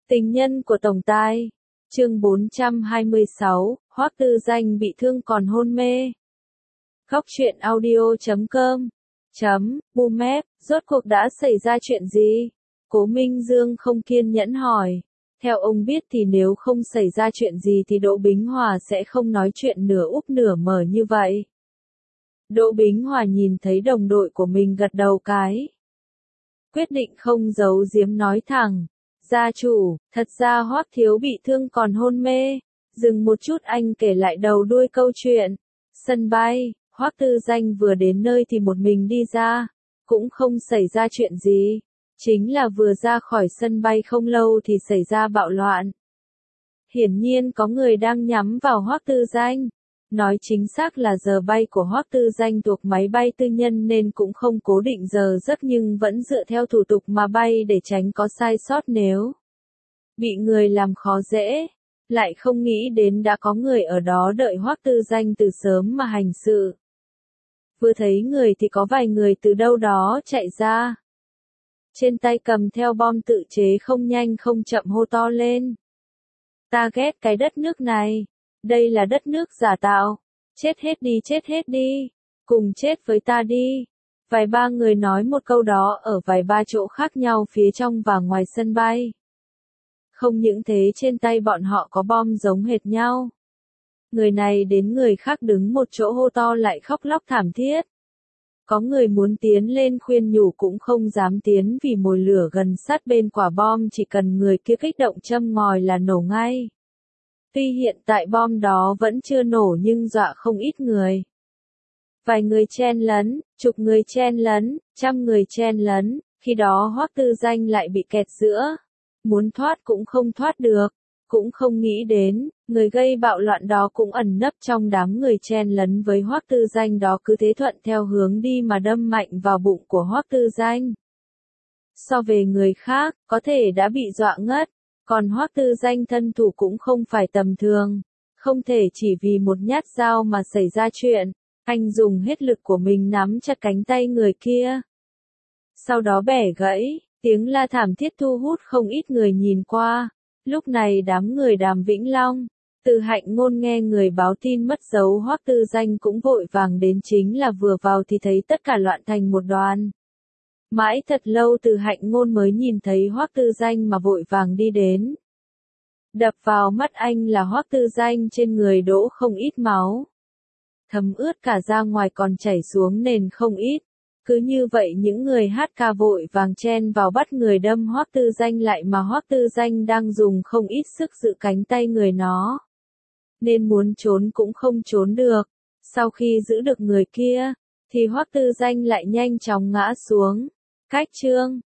Tình nhân của Tổng Tài. Chương 426, Hoắc Tư Danh bị thương còn hôn mê. Góc truyện audio.com Bumep, rốt cuộc đã xảy ra chuyện gì? Cố Minh Dương không kiên nhẫn hỏi. Theo ông biết thì nếu không xảy ra chuyện gì thì Đỗ Bính Hòa sẽ không nói chuyện nửa úp nửa mở như vậy. Đỗ Bính Hòa nhìn thấy đồng đội của mình gật đầu cái. Quyết định không giấu giếm nói thẳng. Gia chủ, thật ra Hoắc thiếu bị thương còn hôn mê. Dừng một chút anh kể lại đầu đuôi câu chuyện. Sân bay, Hoắc Tư Danh vừa đến nơi thì một mình đi ra. Cũng không xảy ra chuyện gì. Chính là vừa ra khỏi sân bay không lâu thì xảy ra bạo loạn. Hiển nhiên có người đang nhắm vào Hoắc Tư Danh. Nói chính xác là giờ bay của Hoắc Tư Danh thuộc máy bay tư nhân nên cũng không cố định giờ giấc nhưng vẫn dựa theo thủ tục mà bay để tránh có sai sót nếu bị người làm khó dễ. Lại không nghĩ đến đã có người ở đó đợi Hoắc Tư Danh từ sớm mà hành sự. Vừa thấy người thì có vài người từ đâu đó chạy ra. Trên tay cầm theo bom tự chế không nhanh không chậm hô to lên. Ta ghét cái đất nước này. Đây là đất nước giả tạo. Chết hết đi. Cùng chết với ta đi. Vài ba người nói một câu đó ở vài ba chỗ khác nhau phía trong và ngoài sân bay. Không những thế trên tay bọn họ có bom giống hệt nhau. Người này đến người khác đứng một chỗ hô to lại khóc lóc thảm thiết. Có người muốn tiến lên khuyên nhủ cũng không dám tiến vì mồi lửa gần sát bên quả bom chỉ cần người kia kích động châm ngòi là nổ ngay. Tuy hiện tại bom đó vẫn chưa nổ nhưng dọa không ít người. Vài người chen lấn, chục người chen lấn, trăm người chen lấn, khi đó Hoắc Tư Danh lại bị kẹt giữa. Muốn thoát cũng không thoát được, cũng không nghĩ đến, người gây bạo loạn đó cũng ẩn nấp trong đám người chen lấn với Hoắc Tư Danh đó cứ thế thuận theo hướng đi mà đâm mạnh vào bụng của Hoắc Tư Danh. So về người khác, có thể đã bị dọa ngất. Còn Hoắc Tư Danh thân thủ cũng không phải tầm thường, không thể chỉ vì một nhát dao mà xảy ra chuyện, anh dùng hết lực của mình nắm chặt cánh tay người kia. Sau đó bẻ gãy, tiếng la thảm thiết thu hút không ít người nhìn qua, lúc này đám người Đàm Vĩnh Long, Từ Hạnh Ngôn nghe người báo tin mất dấu Hoắc Tư Danh cũng vội vàng đến chính là vừa vào thì thấy tất cả loạn thành một đoàn. Mãi thật lâu Từ Hạnh Ngôn mới nhìn thấy Hoắc Tư Danh mà vội vàng đi đến. Đập vào mắt anh là Hoắc Tư Danh trên người đổ không ít máu. Thấm ướt cả ra ngoài còn chảy xuống nền không ít. Cứ như vậy những người hát ca vội vàng chen vào bắt người đâm Hoắc Tư Danh lại mà Hoắc Tư Danh đang dùng không ít sức giữ cánh tay người nó. Nên muốn trốn cũng không trốn được. Sau khi giữ được người kia, thì Hoắc Tư Danh lại nhanh chóng ngã xuống. Cách chương